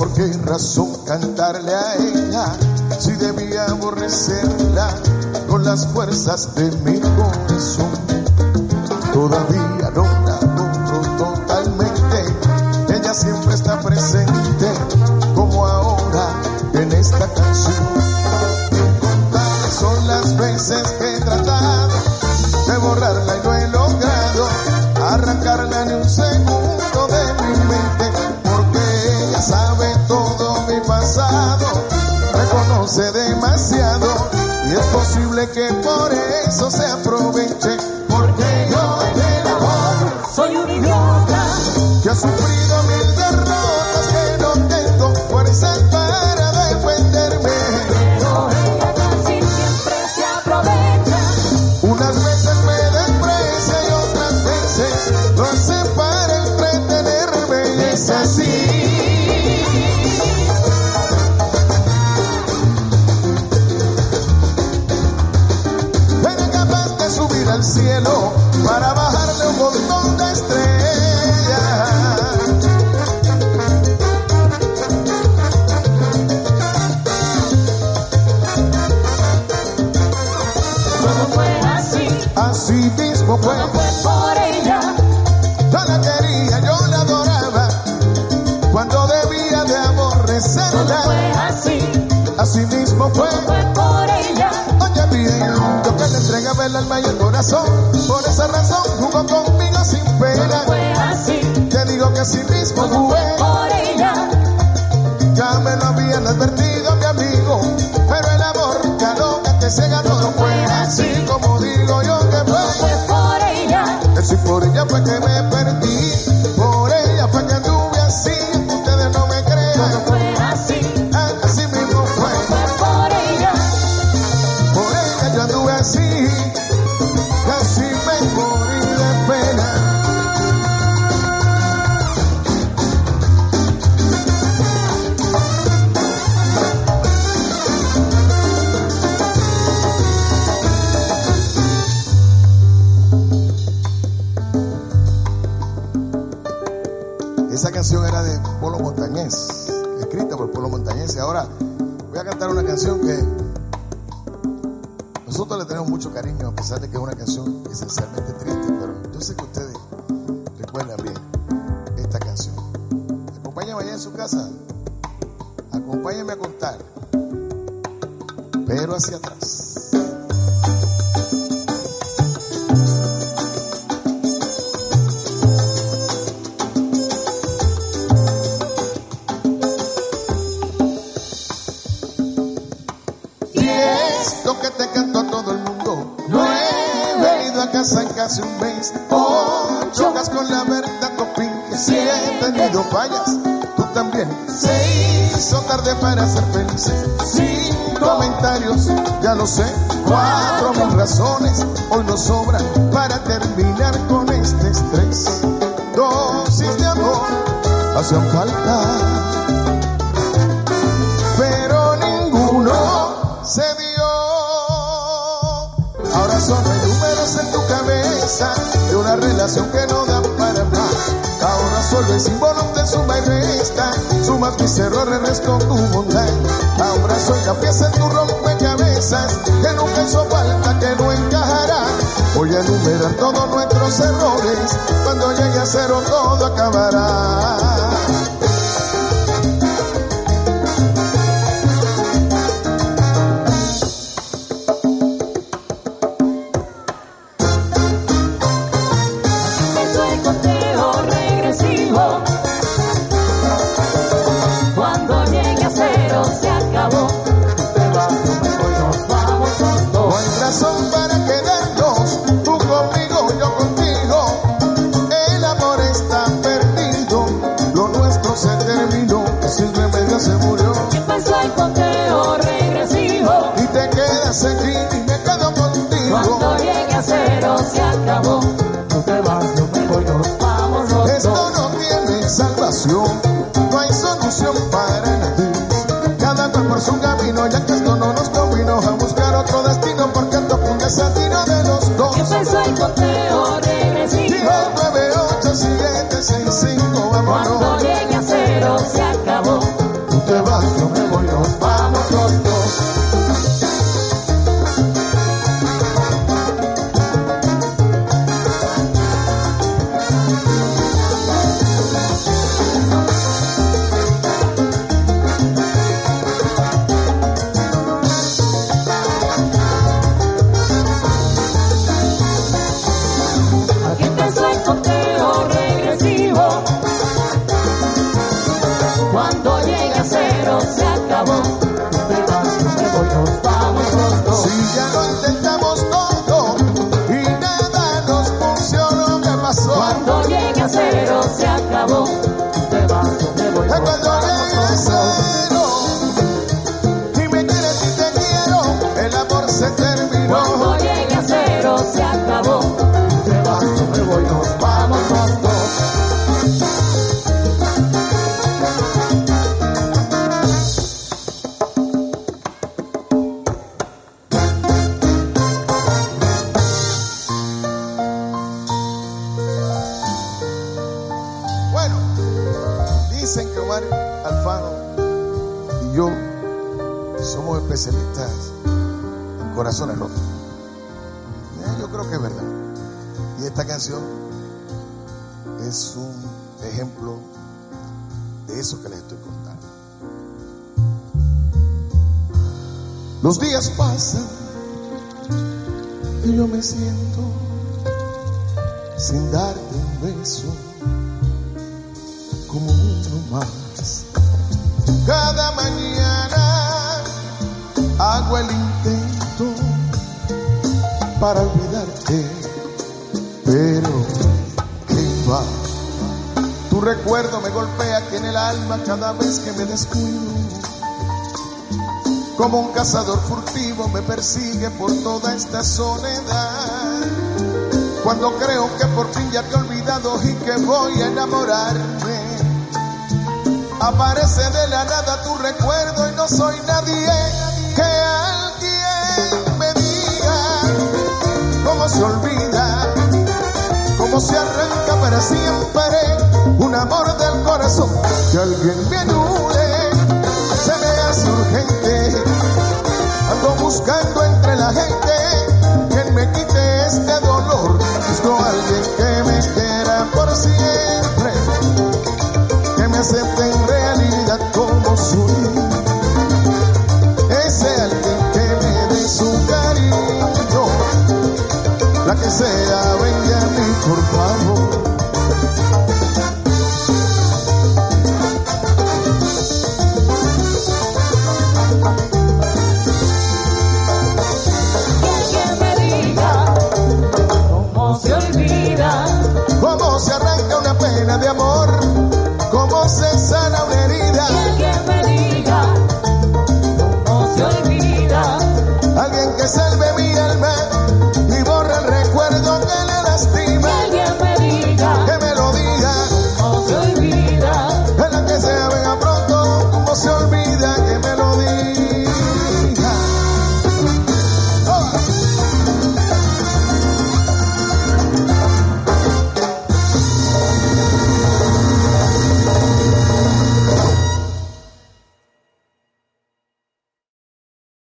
por qué razón cantarle a ella si debía aborrecerla con las fuerzas de mi corazón. Todavía no la adoro totalmente, ella siempre está presente como ahora en esta canción. Incontables son las veces que he tratado de borrarla y no he logrado arrancarla ni un segundo de mi mente, porque ella sabe todo mi pasado, me conoce demasiado y es posible que por eso se aproveche, porque yo del amor soy un idiota que ha sufrido mil derrotas, que no tengo fuerzas para defenderme. Pero ella casi siempre se aprovecha. Unas veces me desprecia y otras veces lo hace para entretenerme, y es así. Era capaz de subir al cielo para bajarle un montón de estrellas. Todo fue así, Así mismo fue. todo fue por ella. Yo la quería, yo la adoraba cuando debía de Todo aborrecerla. fue así, Así mismo fue. todo fue por ella. Oye bien, yo que le entregaba el alma y el corazón, por esa razón jugó conmigo sin Todo pena. fue así, Te digo que así mismo todo fue. fue por ella. Ya me lo habían advertido mi amigo, pero el amor ya loca que se ganó no fue así como digo yo que Todo fue. fue por ella. Que si por ella fue que me perdí, por ella fue que anduve así, ustedes no me Todo crean. fue así, Así mismo fue. fue por ella. Por ella yo anduve así, casi me morí de pena. Esa canción era de Polo Montañés, escrita por Polo Montañés. Y ahora voy a cantar una canción que nosotros le tenemos mucho cariño, a pesar de que es una canción esencialmente triste, pero yo sé que ustedes recuerdan bien esta canción. Acompáñame allá en su casa, acompáñame a contar, pero hacia atrás. Y esto que te canto a todo el mundo, no he venido a casa en casi un mes. Chocas con la verdad, tú finges, si he tenido fallas, tú también. Se hizo tarde para ser feliz, sin comentarios, ya lo sé. 4.000 razones hoy nos sobran para terminar con este estrés. Dosis de amor hacen falta, pero ninguno se dio. Ahora son números en tu cabeza de una relación que no da para más. Ahora solo es símbolo de suma y resta, sumas mis errores, resto tu bondad. Ahora soy la pieza en tu rompecabezas que nunca hizo falta, que no encajará. Voy a enumerar todos nuestros errores, cuando llegue a cero todo acabará. Empezó el conteo regresivo. Cuando llegue a cero se acabó. Te vas, yo me voy, nos vamos los No dos. hay razón para quedarnos, tú conmigo, yo contigo. El amor está perdido, lo nuestro se terminó, sin remedio se murió. Empezó el conteo regresivo. Y te quedas aquí y me quedo contigo. Cuando llegue a cero se acabó. Tú te vas, yo me voy, nos vamos los Esto dos. no tiene salvación, no hay solución para nadie. Cada cual por su camino, ya que esto no nos convino, a buscar otro destino, porque esto fue un desatino de los dos. Empezó el conteo regresivo. 9, 8, 7, 6, 5, vámonos. Cuando llegue a cero se acabó. te vas, yo me voy, nos vamos los dos. Aquí empezó el conteo regresivo. Cuando llega a cero se acabó. Te vas, yo me voy, nos vamos los dos. Si ya lo intentamos todo y nada nos funcionó, ¿qué pasó? Cuando llegue a cero se acabó. Te vas, yo me voy, nos Cuando llegue a vamos los dos. cero y me quieres y te quiero, el amor se terminó. Cuando llegue a cero se acabó. Te vas, yo me voy, nos vamos los dos. Bueno, dicen que Omar Alfano y yo somos especialistas en corazones rotos. Yo creo que es verdad. Y esta canción es un ejemplo de eso que les estoy contando. Los días pasan y yo me siento sin darte un beso como uno más. Cada mañana hago el intento para olvidarte, pero ¿qué va? Tu recuerdo me golpea aquí en el alma cada vez que me descuido. Como un cazador furtivo me persigue por toda esta soledad. Cuando creo que por fin ya te he olvidado y que voy a enamorarme, aparece de la nada tu recuerdo y no soy nadie. Que alguien me diga cómo se olvida, cómo se arranca para siempre un amor del corazón. Que alguien me ayude, se me hace urgente. Ando buscando entre la gente quien me quite este dolor. Busco a alguien que me quiera por siempre, que me acepte